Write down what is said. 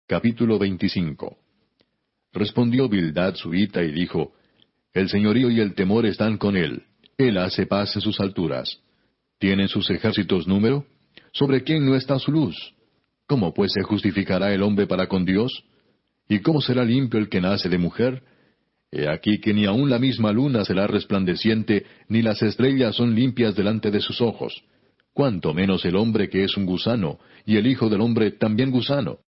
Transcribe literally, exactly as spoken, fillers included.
Capítulo veinticinco. Respondió Bildad suita y dijo, El señorío y el temor están con él. Él hace paz en sus alturas. ¿Tienen sus ejércitos número? ¿Sobre quién no está su luz? ¿Cómo pues se justificará el hombre para con Dios? ¿Y cómo será limpio el que nace de mujer? He aquí que ni aun la misma luna será resplandeciente, ni las estrellas son limpias delante de sus ojos. Cuánto menos el hombre que es un gusano, y el hijo del hombre también gusano.